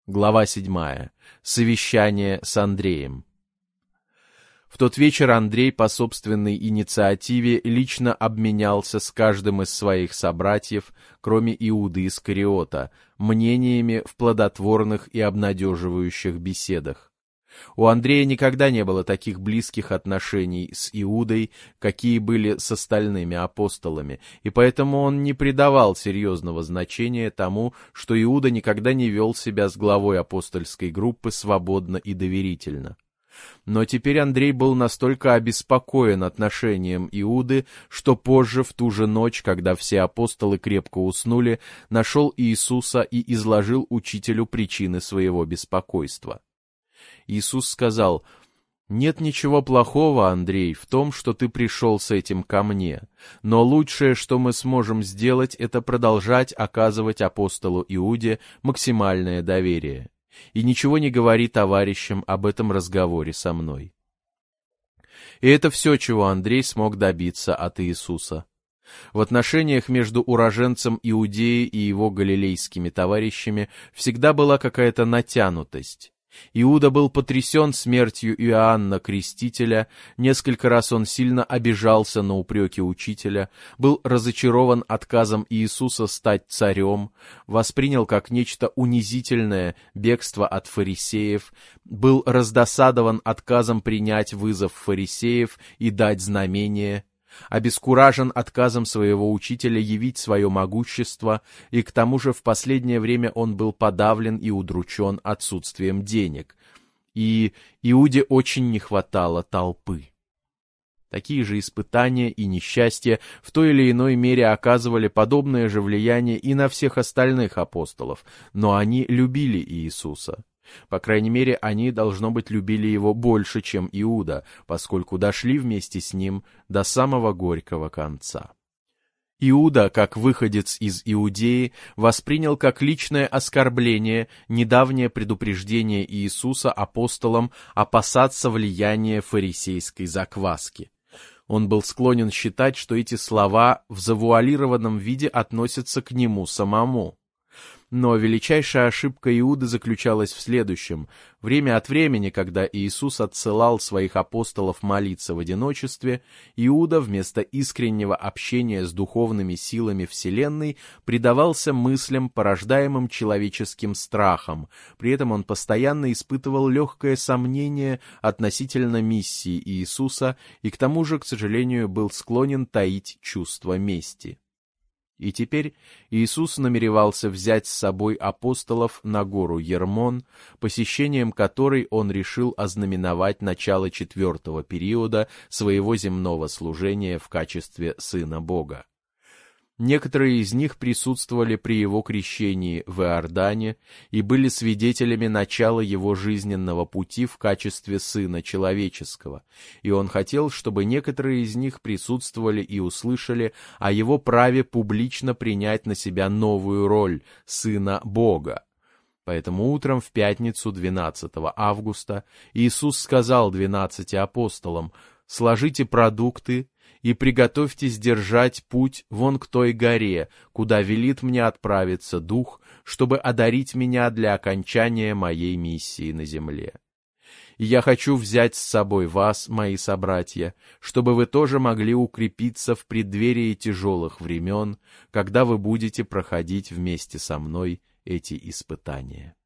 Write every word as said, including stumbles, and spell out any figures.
Глава седьмая. Совещание с Андреем. В тот вечер Андрей по собственной инициативе лично обменялся с каждым из своих собратьев, кроме Иуды Искариота, мнениями в плодотворных и обнадеживающих беседах. У Андрея никогда не было таких близких отношений с Иудой, какие были с остальными апостолами, и поэтому он не придавал серьезного значения тому, что Иуда никогда не вел себя с главой апостольской группы свободно и доверительно. Но теперь Андрей был настолько обеспокоен отношением Иуды, что позже, в ту же ночь, когда все апостолы крепко уснули, нашел Иисуса и изложил учителю причины своего беспокойства. Иисус сказал: «Нет ничего плохого, Андрей, в том, что ты пришел с этим ко мне, но лучшее, что мы сможем сделать, это продолжать оказывать апостолу Иуде максимальное доверие. И ничего не говори товарищам об этом разговоре со мной». И это все, чего Андрей смог добиться от Иисуса. В отношениях между уроженцем Иудеи и его галилейскими товарищами всегда была какая-то натянутость. Иуда был потрясен смертью Иоанна Крестителя, несколько раз он сильно обижался на упреки учителя, был разочарован отказом Иисуса стать царем, воспринял как нечто унизительное бегство от фарисеев, был раздосадован отказом принять вызов фарисеев и дать знамение, обескуражен отказом своего учителя явить свое могущество, и к тому же в последнее время он был подавлен и удручен отсутствием денег. И Иуде очень не хватало толпы. Такие же испытания и несчастья в той или иной мере оказывали подобное же влияние и на всех остальных апостолов, но они любили Иисуса. По крайней мере, они, должно быть, любили его больше, чем Иуда, поскольку дошли вместе с ним до самого горького конца. Иуда, как выходец из Иудеи, воспринял как личное оскорбление недавнее предупреждение Иисуса апостолам опасаться влияния фарисейской закваски. Он был склонен считать, что эти слова в завуалированном виде относятся к нему самому. Но величайшая ошибка Иуды заключалась в следующем. Время от времени, когда Иисус отсылал своих апостолов молиться в одиночестве, Иуда вместо искреннего общения с духовными силами Вселенной предавался мыслям, порождаемым человеческим страхом. При этом он постоянно испытывал легкое сомнение относительно миссии Иисуса и к тому же, к сожалению, был склонен таить чувство мести. И теперь Иисус намеревался взять с собой апостолов на гору Ермон, посещением которой он решил ознаменовать начало четвертого периода своего земного служения в качестве Сына Бога. Некоторые из них присутствовали при его крещении в Иордане и были свидетелями начала его жизненного пути в качестве Сына Человеческого, и он хотел, чтобы некоторые из них присутствовали и услышали о его праве публично принять на себя новую роль Сына Бога. Поэтому утром в пятницу, двенадцатого августа, Иисус сказал двенадцати апостолам: «Сложите продукты и приготовьтесь держать путь вон к той горе, куда велит мне отправиться Дух, чтобы одарить меня для окончания моей миссии на земле. И я хочу взять с собой вас, мои собратья, чтобы вы тоже могли укрепиться в преддверии тяжелых времен, когда вы будете проходить вместе со мной эти испытания».